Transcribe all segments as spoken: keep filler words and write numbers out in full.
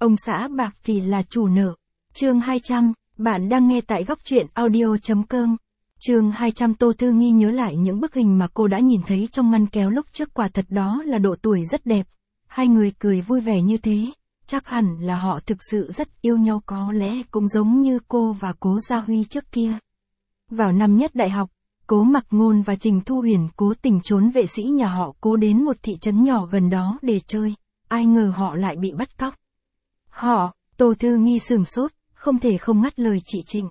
Ông xã bạc thì là chủ nợ. Chương hai trăm, bạn đang nghe tại góc truyện audio.com. Chương hai trăm. Tô Thư Nghi nhớ lại những bức hình mà cô đã nhìn thấy trong ngăn kéo lúc trước, quả thật đó là độ tuổi rất đẹp. Hai người cười vui vẻ như thế, chắc hẳn là họ thực sự rất yêu nhau, có lẽ cũng giống như cô và Cố Gia Huy trước kia. Vào năm nhất đại học, Cố Mặc Ngôn và Trình Thu Huyền cố tình trốn vệ sĩ nhà họ Cố đến một thị trấn nhỏ gần đó để chơi, ai ngờ họ lại bị bắt cóc. Họ, Tô Thư Nghi sửng sốt, không thể không ngắt lời chị Trịnh.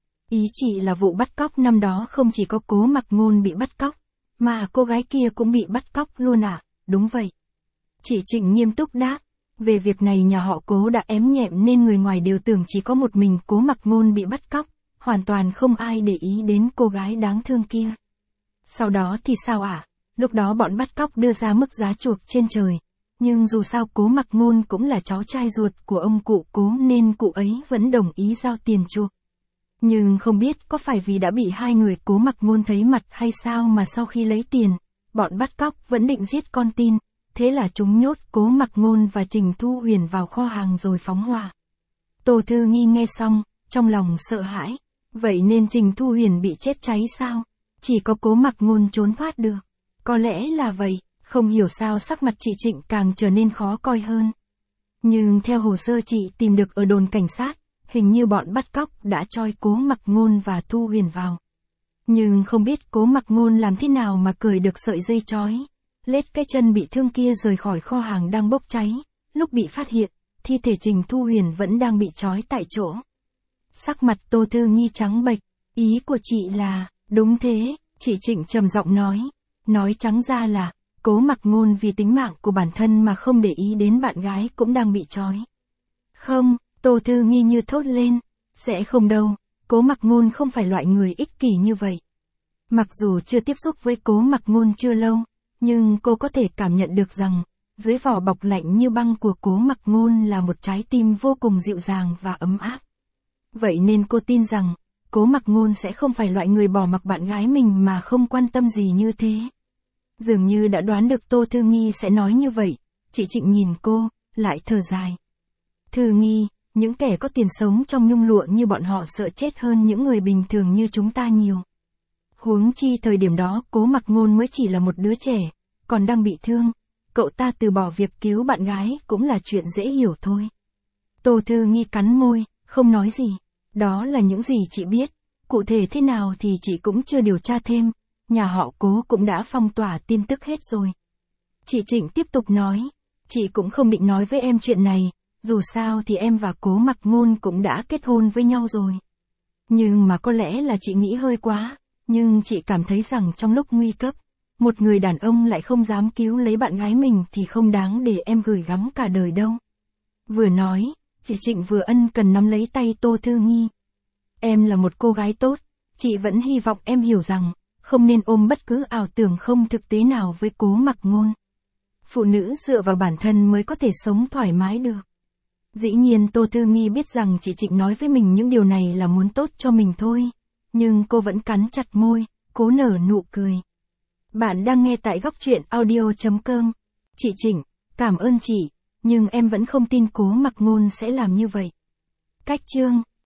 Ý chị là vụ bắt cóc năm đó không chỉ có Cố Mặc Ngôn bị bắt cóc, mà cô gái kia cũng bị bắt cóc luôn à? Đúng vậy. Chị Trịnh nghiêm túc đáp, về việc này nhà họ Cố đã ém nhẹm nên người ngoài đều tưởng chỉ có một mình Cố Mặc Ngôn bị bắt cóc, hoàn toàn không ai để ý đến cô gái đáng thương kia. Sau đó thì sao ạ? À? Lúc đó bọn bắt cóc đưa ra mức giá chuộc trên trời, nhưng dù sao Cố Mặc Ngôn cũng là cháu trai ruột của ông cụ Cố nên cụ ấy vẫn đồng ý giao tiền chuộc. Nhưng không biết có phải vì đã bị hai người Cố Mặc Ngôn thấy mặt hay sao mà sau khi lấy tiền, bọn bắt cóc vẫn định giết con tin, thế là chúng nhốt Cố Mặc Ngôn và Trình Thu Huyền vào kho hàng rồi phóng hỏa. Tô Thư Nghi nghe xong, trong lòng sợ hãi, vậy nên Trình Thu Huyền bị chết cháy sao? Chỉ có Cố Mặc Ngôn trốn thoát được. Có lẽ là vậy, không hiểu sao sắc mặt chị Trịnh càng trở nên khó coi hơn. Nhưng theo hồ sơ chị tìm được ở đồn cảnh sát, hình như bọn bắt cóc đã trói Cố Mặc Ngôn và Thu Huyền vào. Nhưng không biết Cố Mặc Ngôn làm thế nào mà cởi được sợi dây trói, lết cái chân bị thương kia rời khỏi kho hàng đang bốc cháy. Lúc bị phát hiện, thi thể Trình Thu Huyền vẫn đang bị trói tại chỗ. Sắc mặt Tô Thư Nghi trắng bệch, ý của chị là, đúng thế, chị Trịnh trầm giọng nói, nói trắng ra là, Cố Mặc Ngôn vì tính mạng của bản thân mà không để ý đến bạn gái cũng đang bị trói. Không, Tô Thư Nghi như thốt lên, sẽ không đâu, Cố Mặc Ngôn không phải loại người ích kỷ như vậy. Mặc dù chưa tiếp xúc với Cố Mặc Ngôn chưa lâu, nhưng cô có thể cảm nhận được rằng, dưới vỏ bọc lạnh như băng của Cố Mặc Ngôn là một trái tim vô cùng dịu dàng và ấm áp. Vậy nên cô tin rằng, Cố Mặc Ngôn sẽ không phải loại người bỏ mặc bạn gái mình mà không quan tâm gì như thế. Dường như đã đoán được Tô Thư Nghi sẽ nói như vậy, chị Trịnh nhìn cô, lại thở dài. Thư Nghi, những kẻ có tiền sống trong nhung lụa như bọn họ sợ chết hơn những người bình thường như chúng ta nhiều. Huống chi thời điểm đó Cố Mặc Ngôn mới chỉ là một đứa trẻ, còn đang bị thương, cậu ta từ bỏ việc cứu bạn gái cũng là chuyện dễ hiểu thôi. Tô Thư Nghi cắn môi, không nói gì, đó là những gì chị biết, cụ thể thế nào thì chị cũng chưa điều tra thêm, nhà họ Cố cũng đã phong tỏa tin tức hết rồi. Chị Trịnh tiếp tục nói, chị cũng không định nói với em chuyện này, dù sao thì em và Cố Mặc Ngôn cũng đã kết hôn với nhau rồi. Nhưng mà có lẽ là chị nghĩ hơi quá, nhưng chị cảm thấy rằng trong lúc nguy cấp, một người đàn ông lại không dám cứu lấy bạn gái mình thì không đáng để em gửi gắm cả đời đâu. Vừa nói, chị Trịnh vừa ân cần nắm lấy tay Tô Thư Nghi. Em là một cô gái tốt, chị vẫn hy vọng em hiểu rằng, không nên ôm bất cứ ảo tưởng không thực tế nào với Cố Mặc Ngôn. Phụ nữ dựa vào bản thân mới có thể sống thoải mái được. Dĩ nhiên Tô Thư Nghi biết rằng chị Trịnh nói với mình những điều này là muốn tốt cho mình thôi, nhưng cô vẫn cắn chặt môi, cố nở nụ cười. Bạn đang nghe tại góc truyện audio.com. Chị Trịnh, cảm ơn chị, nhưng em vẫn không tin Cố Mặc Ngôn sẽ làm như vậy. Cách chương